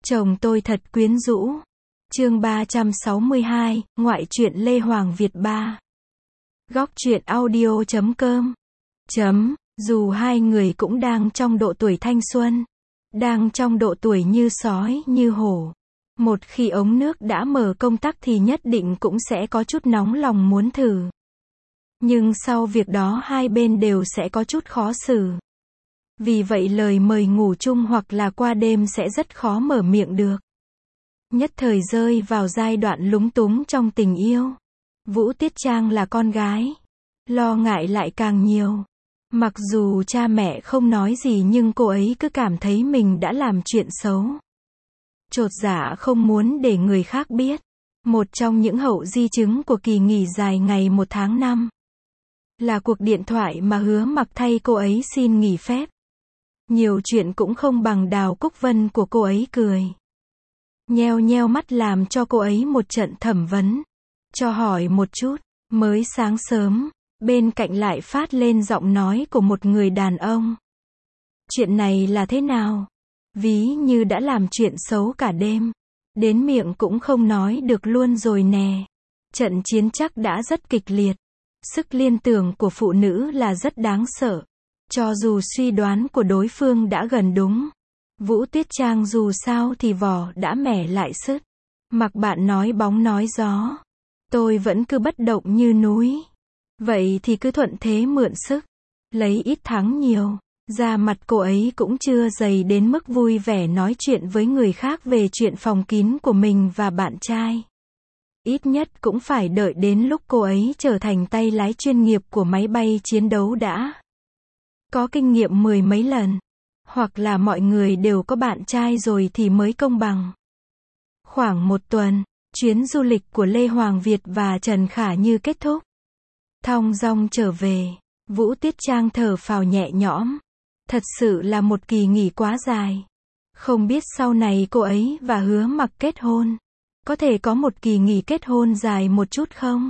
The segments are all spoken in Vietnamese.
Chồng tôi thật quyến rũ. Chương 362, ngoại truyện Lê Hoàng Việt 3. Góc truyện audio.com. Dù hai người cũng đang trong độ tuổi thanh xuân, đang trong độ tuổi như sói, như hổ. Một khi ống nước đã mở công tắc thì nhất định cũng sẽ có chút nóng lòng muốn thử. Nhưng sau việc đó hai bên đều sẽ có chút khó xử. Vì vậy lời mời ngủ chung hoặc là qua đêm sẽ rất khó mở miệng được. Nhất thời rơi vào giai đoạn lúng túng trong tình yêu. Vũ Tiết Trang là con gái, lo ngại lại càng nhiều. Mặc dù cha mẹ không nói gì nhưng cô ấy cứ cảm thấy mình đã làm chuyện xấu. Chột dạ không muốn để người khác biết. Một trong những hậu di chứng của kỳ nghỉ dài ngày 1 tháng 5 là cuộc điện thoại mà Hứa Mặc thay cô ấy xin nghỉ phép. Nhiều chuyện cũng không bằng Đào Cúc Vân của cô ấy cười. Nheo nheo mắt làm cho cô ấy một trận thẩm vấn. Cho hỏi một chút, mới sáng sớm, bên cạnh lại phát lên giọng nói của một người đàn ông. Chuyện này là thế nào? Ví như đã làm chuyện xấu cả đêm. Đến miệng cũng không nói được luôn rồi nè. Trận chiến chắc đã rất kịch liệt. Sức liên tưởng của phụ nữ là rất đáng sợ. Cho dù suy đoán của đối phương đã gần đúng. Vũ Tiết Trang dù sao thì vỏ đã mẻ lại sứt. Mặc bạn nói bóng nói gió. Tôi vẫn cứ bất động như núi. Vậy thì cứ thuận thế mượn sức. Lấy ít thắng nhiều. Da mặt cô ấy cũng chưa dày đến mức vui vẻ nói chuyện với người khác về chuyện phòng kín của mình và bạn trai. Ít nhất cũng phải đợi đến lúc cô ấy trở thành tay lái chuyên nghiệp của máy bay chiến đấu đã. Có kinh nghiệm 10 mấy lần. Hoặc là mọi người đều có bạn trai rồi thì mới công bằng. Khoảng 1 tuần, chuyến du lịch của Lê Hoàng Việt và Trần Khả Như kết thúc. Thong dong trở về, Vũ Tiết Trang thở phào nhẹ nhõm. Thật sự là một kỳ nghỉ quá dài. Không biết sau này cô ấy và Hứa Mặc kết hôn. Có thể có một kỳ nghỉ kết hôn dài một chút không?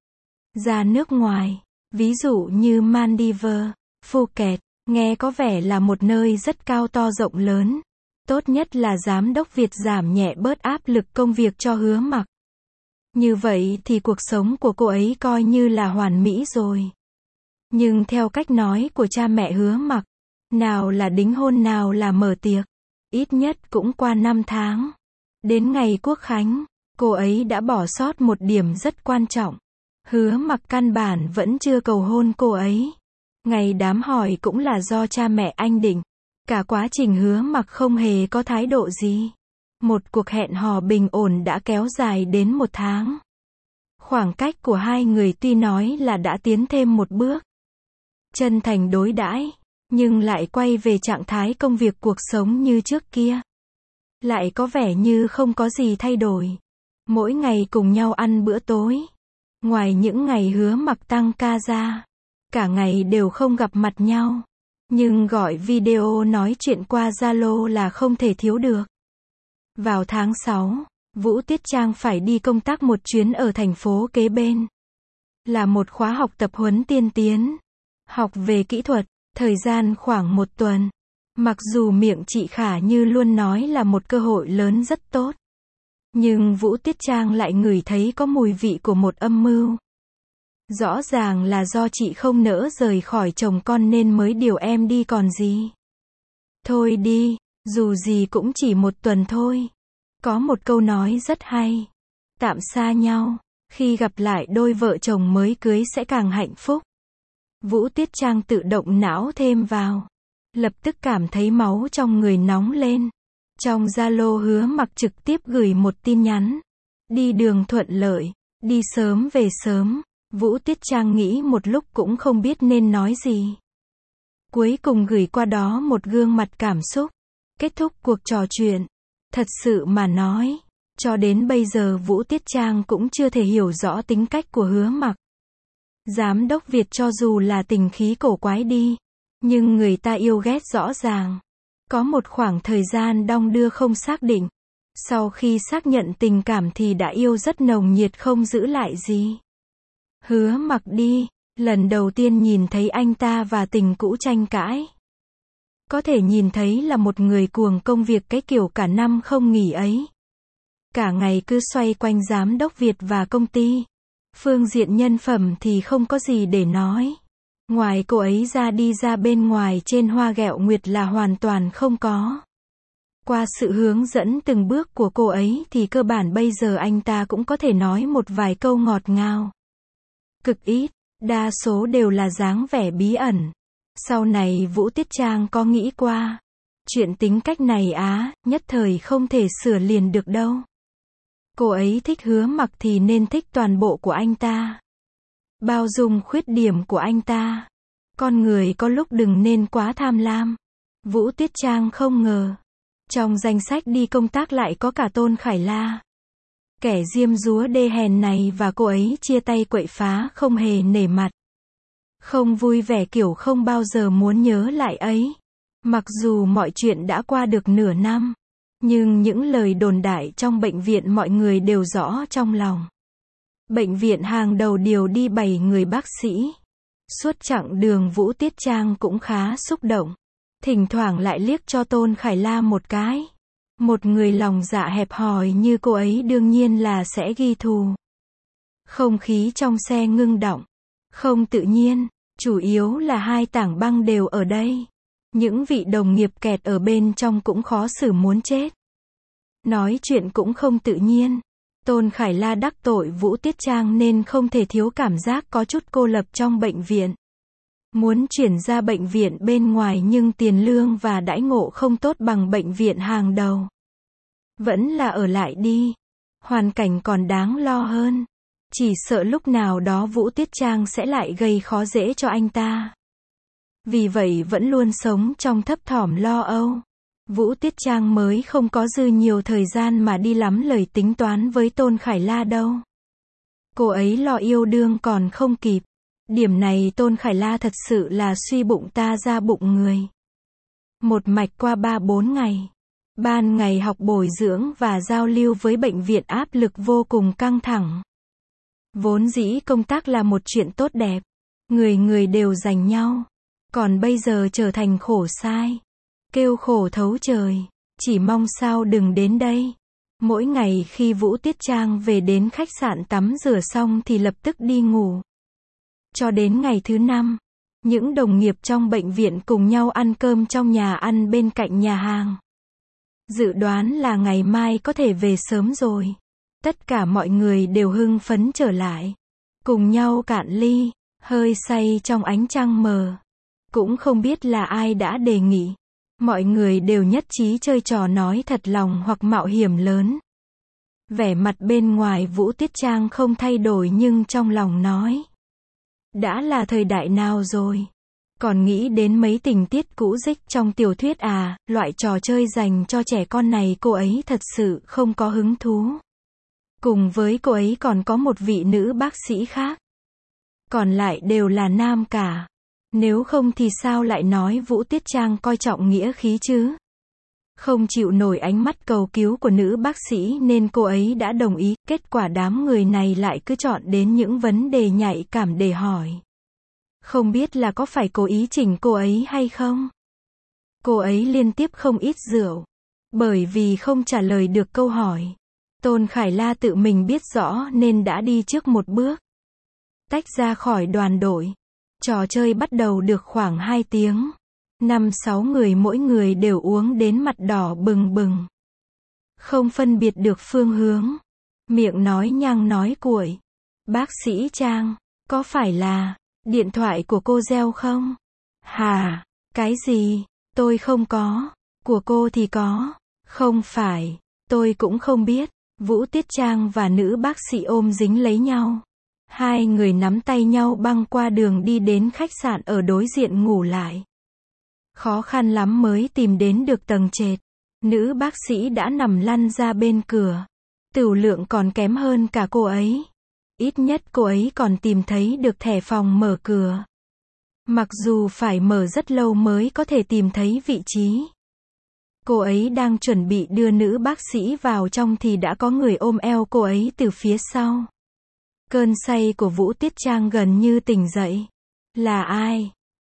Ra nước ngoài, ví dụ như Maldives, Phuket, nghe có vẻ là một nơi rất cao to rộng lớn. Tốt nhất là giám đốc Việt giảm nhẹ bớt áp lực công việc cho Hứa Mặc. Như vậy thì cuộc sống của cô ấy coi như là hoàn mỹ rồi. Nhưng theo cách nói của cha mẹ Hứa Mặc, nào là đính hôn nào là mở tiệc, ít nhất cũng qua 5 tháng. Đến ngày Quốc Khánh, cô ấy đã bỏ sót một điểm rất quan trọng. Hứa Mặc căn bản vẫn chưa cầu hôn cô ấy. Ngày đám hỏi cũng là do cha mẹ anh định. Cả quá trình Hứa Mặc không hề có thái độ gì. Một cuộc hẹn hò bình ổn đã kéo dài đến 1 tháng. Khoảng cách của hai người tuy nói là đã tiến thêm một bước. Chân thành đối đãi, nhưng lại quay về trạng thái công việc cuộc sống như trước kia. Lại có vẻ như không có gì thay đổi. Mỗi ngày cùng nhau ăn bữa tối. Ngoài những ngày Hứa Mặc tăng ca ra, cả ngày đều không gặp mặt nhau. Nhưng gọi video nói chuyện qua Zalo là không thể thiếu được. Vào tháng 6, Vũ Tiết Trang phải đi công tác một chuyến ở thành phố kế bên. Là một khóa học tập huấn tiên tiến. Học về kỹ thuật, thời gian khoảng 1 tuần. Mặc dù miệng chị Khả Như luôn nói là một cơ hội lớn rất tốt. Nhưng Vũ Tiết Trang lại ngửi thấy có mùi vị của một âm mưu. Rõ ràng là do chị không nỡ rời khỏi chồng con nên mới điều em đi còn gì. Thôi đi, dù gì cũng chỉ 1 tuần thôi. Có một câu nói rất hay. Tạm xa nhau, khi gặp lại đôi vợ chồng mới cưới sẽ càng hạnh phúc. Vũ Tiết Trang tự động não thêm vào. Lập tức cảm thấy máu trong người nóng lên. Trong Zalo Hứa Mặc trực tiếp gửi một tin nhắn. Đi đường thuận lợi, đi sớm về sớm. Vũ Tiết Trang nghĩ một lúc cũng không biết nên nói gì. Cuối cùng gửi qua đó một gương mặt cảm xúc. Kết thúc cuộc trò chuyện. Thật sự mà nói, cho đến bây giờ Vũ Tiết Trang cũng chưa thể hiểu rõ tính cách của Hứa Mặc. Giám đốc Việt cho dù là tình khí cổ quái đi, nhưng người ta yêu ghét rõ ràng. Có một khoảng thời gian đong đưa không xác định. Sau khi xác nhận tình cảm thì đã yêu rất nồng nhiệt không giữ lại gì. Hứa Mặc đi, lần đầu tiên nhìn thấy anh ta và tình cũ tranh cãi. Có thể nhìn thấy là một người cuồng công việc cái kiểu cả năm không nghỉ ấy. Cả ngày cứ xoay quanh giám đốc Việt và công ty. Phương diện nhân phẩm thì không có gì để nói. Ngoài cô ấy ra đi ra bên ngoài trên hoa ghẹo nguyệt là hoàn toàn không có. Qua sự hướng dẫn từng bước của cô ấy thì cơ bản bây giờ anh ta cũng có thể nói một vài câu ngọt ngào. Cực ít, đa số đều là dáng vẻ bí ẩn. Sau này Vũ Tiết Trang có nghĩ qua. Chuyện tính cách này nhất thời không thể sửa liền được đâu. Cô ấy thích Hứa Mặc thì nên thích toàn bộ của anh ta. Bao dung khuyết điểm của anh ta. Con người có lúc đừng nên quá tham lam. Vũ Tiết Trang không ngờ. Trong danh sách đi công tác lại có cả Tôn Khải La. Kẻ diêm dúa đê hèn này và cô ấy chia tay quậy phá không hề nể mặt. Không vui vẻ kiểu không bao giờ muốn nhớ lại ấy. Mặc dù mọi chuyện đã qua được nửa năm. Nhưng những lời đồn đại trong bệnh viện mọi người đều rõ trong lòng. Bệnh viện hàng đầu điều đi 7 người bác sĩ. Suốt chặng đường Vũ Tiết Trang cũng khá xúc động. Thỉnh thoảng lại liếc cho Tôn Khải La một cái. Một người lòng dạ hẹp hòi như cô ấy đương nhiên là sẽ ghi thù. Không khí trong xe ngưng động. Không tự nhiên. Chủ yếu là hai tảng băng đều ở đây. Những vị đồng nghiệp kẹt ở bên trong cũng khó xử muốn chết. Nói chuyện cũng không tự nhiên. Tôn Khải La đắc tội Vũ Tiết Trang nên không thể thiếu cảm giác có chút cô lập trong bệnh viện. Muốn chuyển ra bệnh viện bên ngoài nhưng tiền lương và đãi ngộ không tốt bằng bệnh viện hàng đầu. Vẫn là ở lại đi. Hoàn cảnh còn đáng lo hơn. Chỉ sợ lúc nào đó Vũ Tiết Trang sẽ lại gây khó dễ cho anh ta. Vì vậy vẫn luôn sống trong thấp thỏm lo âu. Vũ Tiết Trang mới không có dư nhiều thời gian mà đi lắm lời tính toán với Tôn Khải La đâu. Cô ấy lo yêu đương còn không kịp. Điểm này Tôn Khải La thật sự là suy bụng ta ra bụng người. Một mạch qua 3-4 ngày. Ban ngày học bồi dưỡng và giao lưu với bệnh viện áp lực vô cùng căng thẳng. Vốn dĩ công tác là một chuyện tốt đẹp. Người người đều giành nhau. Còn bây giờ trở thành khổ sai. Kêu khổ thấu trời. Chỉ mong sao đừng đến đây. Mỗi ngày khi Vũ Tiết Trang về đến khách sạn tắm rửa xong thì lập tức đi ngủ. Cho đến ngày thứ 5, những đồng nghiệp trong bệnh viện cùng nhau ăn cơm trong nhà ăn bên cạnh nhà hàng. Dự đoán là ngày mai có thể về sớm rồi. Tất cả mọi người đều hưng phấn trở lại. Cùng nhau cạn ly, hơi say trong ánh trăng mờ. Cũng không biết là ai đã đề nghị. Mọi người đều nhất trí chơi trò nói thật lòng hoặc mạo hiểm lớn. Vẻ mặt bên ngoài Vũ Tiết Trang không thay đổi nhưng trong lòng nói. Đã là thời đại nào rồi? Còn nghĩ đến mấy tình tiết cũ dích trong tiểu thuyết loại trò chơi dành cho trẻ con này cô ấy thật sự không có hứng thú. Cùng với cô ấy còn có một vị nữ bác sĩ khác. Còn lại đều là nam cả. Nếu không thì sao lại nói Vũ Tiết Trang coi trọng nghĩa khí chứ? Không chịu nổi ánh mắt cầu cứu của nữ bác sĩ nên cô ấy đã đồng ý, kết quả đám người này lại cứ chọn đến những vấn đề nhạy cảm để hỏi. Không biết là có phải cố ý chỉnh cô ấy hay không? Cô ấy liên tiếp không ít rượu. Bởi vì không trả lời được câu hỏi. Tôn Khải La tự mình biết rõ nên đã đi trước một bước. Tách ra khỏi đoàn đội. Trò chơi bắt đầu được khoảng 2 tiếng. 5-6 người mỗi người đều uống đến mặt đỏ bừng bừng. Không phân biệt được phương hướng. Miệng nói nhăng nói cuội. Bác sĩ Trang, có phải là điện thoại của cô reo không? Hả? Cái gì? Tôi không có. Của cô thì có. Không phải. Tôi cũng không biết. Vũ Tiết Trang và nữ bác sĩ ôm dính lấy nhau. Hai người nắm tay nhau băng qua đường đi đến khách sạn ở đối diện ngủ lại. Khó khăn lắm mới tìm đến được tầng trệt. Nữ bác sĩ đã nằm lăn ra bên cửa. Tửu lượng còn kém hơn cả cô ấy. Ít nhất cô ấy còn tìm thấy được thẻ phòng mở cửa. Mặc dù phải mở rất lâu mới có thể tìm thấy vị trí. Cô ấy đang chuẩn bị đưa nữ bác sĩ vào trong thì đã có người ôm eo cô ấy từ phía sau. Cơn say của Vũ Tiết Trang gần như tỉnh dậy. Là ai?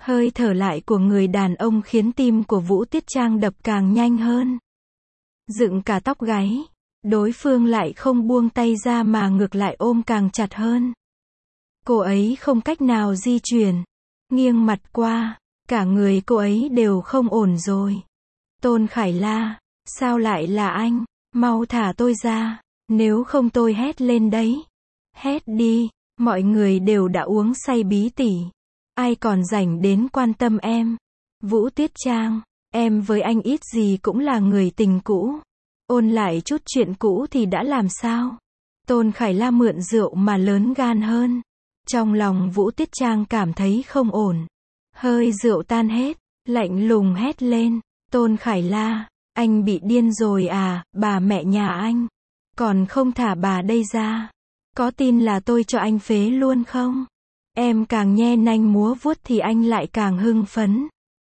Hơi thở lại của người đàn ông khiến tim của Vũ Tiết Trang đập càng nhanh hơn. Dựng cả tóc gáy. Đối phương lại không buông tay ra mà ngược lại ôm càng chặt hơn. Cô ấy không cách nào di chuyển. Nghiêng mặt qua. Cả người cô ấy đều không ổn rồi. Tôn Khải La, sao lại là anh? Mau thả tôi ra. Nếu không tôi hét lên đấy. Hét đi. Mọi người đều đã uống say bí tỉ. Ai còn rảnh đến quan tâm em? Vũ Tiết Trang, em với anh ít gì cũng là người tình cũ. Ôn lại chút chuyện cũ thì đã làm sao? Tôn Khải La mượn rượu mà lớn gan hơn. Trong lòng Vũ Tiết Trang cảm thấy không ổn. Hơi rượu tan hết, lạnh lùng hét lên. Tôn Khải La, anh bị điên rồi à, bà mẹ nhà anh. Còn không thả bà đây ra. Có tin là tôi cho anh phế luôn không? Em càng nhe nanh múa vuốt thì anh lại càng hưng phấn.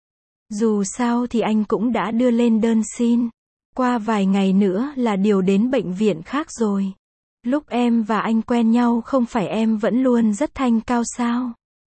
Dù sao thì anh cũng đã đưa lên đơn xin. Qua vài ngày nữa là điều đến bệnh viện khác rồi. Lúc em và anh quen nhau không phải em vẫn luôn rất thanh cao sao?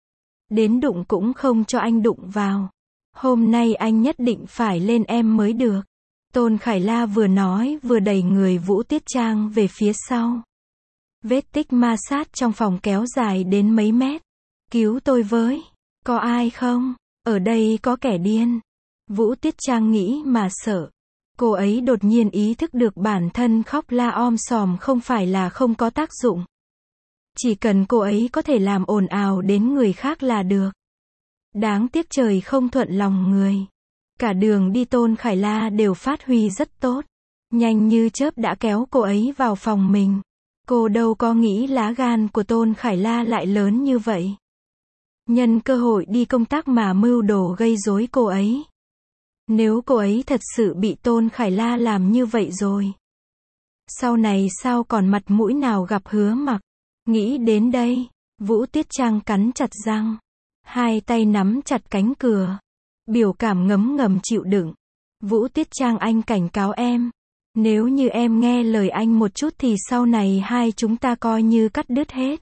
Đến đụng cũng không cho anh đụng vào. Hôm nay anh nhất định phải lên em mới được. Tôn Khải La vừa nói vừa đẩy người Vũ Tiết Trang về phía sau. Vết tích ma sát trong phòng kéo dài đến mấy mét. Cứu tôi với. Có ai không? Ở đây có kẻ điên. Vũ Tiết Trang nghĩ mà sợ. Cô ấy đột nhiên ý thức được bản thân khóc la om sòm không phải là không có tác dụng. Chỉ cần cô ấy có thể làm ồn ào đến người khác là được. Đáng tiếc trời không thuận lòng người. Cả đường đi Tôn Khải La đều phát huy rất tốt. Nhanh như chớp đã kéo cô ấy vào phòng mình. Cô đâu có nghĩ lá gan của Tôn Khải La lại lớn như vậy. Nhân cơ hội đi công tác mà mưu đồ gây rối cô ấy. Nếu cô ấy thật sự bị Tôn Khải La làm như vậy rồi. Sau này sao còn mặt mũi nào gặp Hứa Mặc. Nghĩ đến đây, Vũ Tiết Trang cắn chặt răng. Hai tay nắm chặt cánh cửa. Biểu cảm ngấm ngầm chịu đựng. Vũ Tiết Trang, anh cảnh cáo em. Nếu như em nghe lời anh một chút thì sau này hai chúng ta coi như cắt đứt hết.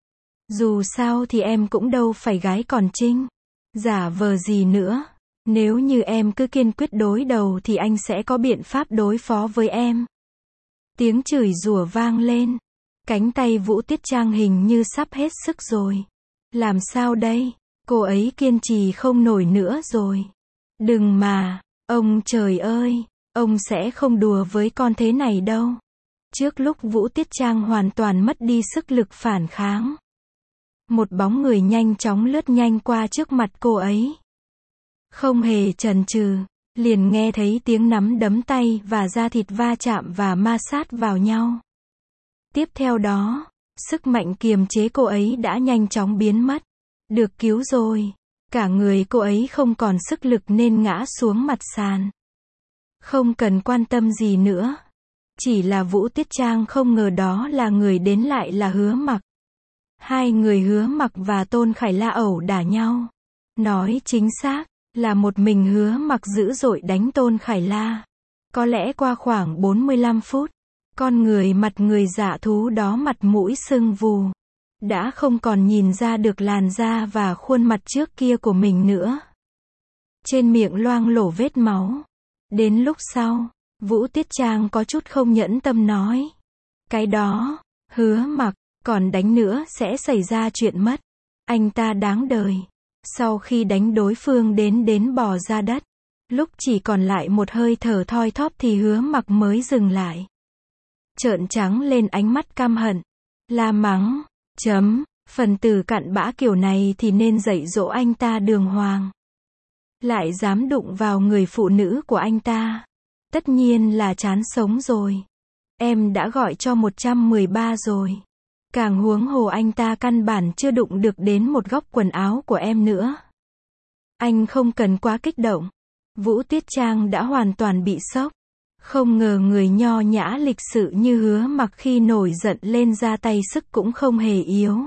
Dù sao thì em cũng đâu phải gái còn trinh. Giả vờ gì nữa. Nếu như em cứ kiên quyết đối đầu thì anh sẽ có biện pháp đối phó với em. Tiếng chửi rủa vang lên. Cánh tay Vũ Tiết Trang hình như sắp hết sức rồi. Làm sao đây? Cô ấy kiên trì không nổi nữa rồi. Đừng mà. Ông trời ơi. Ông sẽ không đùa với con thế này đâu. Trước lúc Vũ Tiết Trang hoàn toàn mất đi sức lực phản kháng. Một bóng người nhanh chóng lướt nhanh qua trước mặt cô ấy. Không hề chần chừ, liền nghe thấy tiếng nắm đấm tay và da thịt va chạm và ma sát vào nhau. Tiếp theo đó, sức mạnh kiềm chế cô ấy đã nhanh chóng biến mất. Được cứu rồi. Cả người cô ấy không còn sức lực nên ngã xuống mặt sàn. Không cần quan tâm gì nữa. Chỉ là Vũ Tiết Trang không ngờ đó là người đến lại là Hứa Mặc. Hai người Hứa Mặc và Tôn Khải La ẩu đả nhau. Nói chính xác, là một mình Hứa Mặc dữ dội đánh Tôn Khải La. Có lẽ qua khoảng 45 phút, con người mặt người dạ thú đó mặt mũi sưng vù. Đã không còn nhìn ra được làn da và khuôn mặt trước kia của mình nữa. Trên miệng loang lổ vết máu. Đến lúc sau, Vũ Tiết Trang có chút không nhẫn tâm nói. Cái đó, Hứa Mặc, còn đánh nữa sẽ xảy ra chuyện mất. Anh ta đáng đời. Sau khi đánh đối phương đến bò ra đất. Lúc chỉ còn lại một hơi thở thoi thóp thì Hứa Mặc mới dừng lại. Trợn trắng lên ánh mắt căm hận. La mắng. Phần tử cặn bã kiểu này thì nên dạy dỗ anh ta đường hoàng. Lại dám đụng vào người phụ nữ của anh ta. Tất nhiên là chán sống rồi. Em đã gọi cho 113 rồi. Càng huống hồ anh ta căn bản chưa đụng được đến một góc quần áo của em nữa. Anh không cần quá kích động. Vũ Tiết Trang đã hoàn toàn bị sốc. Không ngờ người nho nhã lịch sự như Hứa Mặc khi nổi giận lên ra tay sức cũng không hề yếu.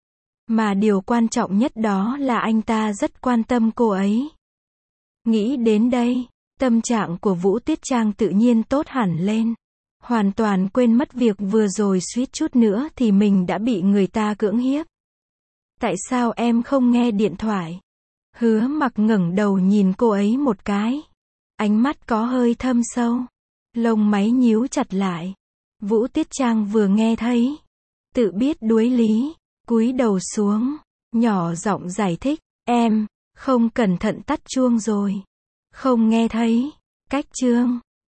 Mà điều quan trọng nhất đó là anh ta rất quan tâm cô ấy. Nghĩ đến đây, tâm trạng của Vũ Tiết Trang tự nhiên tốt hẳn lên. Hoàn toàn quên mất việc vừa rồi suýt chút nữa thì mình đã bị người ta cưỡng hiếp. Tại sao em không nghe điện thoại? Hứa Mặc ngẩng đầu nhìn cô ấy một cái. Ánh mắt có hơi thâm sâu. Lông mày nhíu chặt lại. Vũ Tiết Trang vừa nghe thấy. Tự biết đuối lý. Cúi đầu xuống. Nhỏ giọng giải thích. Em, không cẩn thận tắt chuông rồi. Không nghe thấy. Cách chương.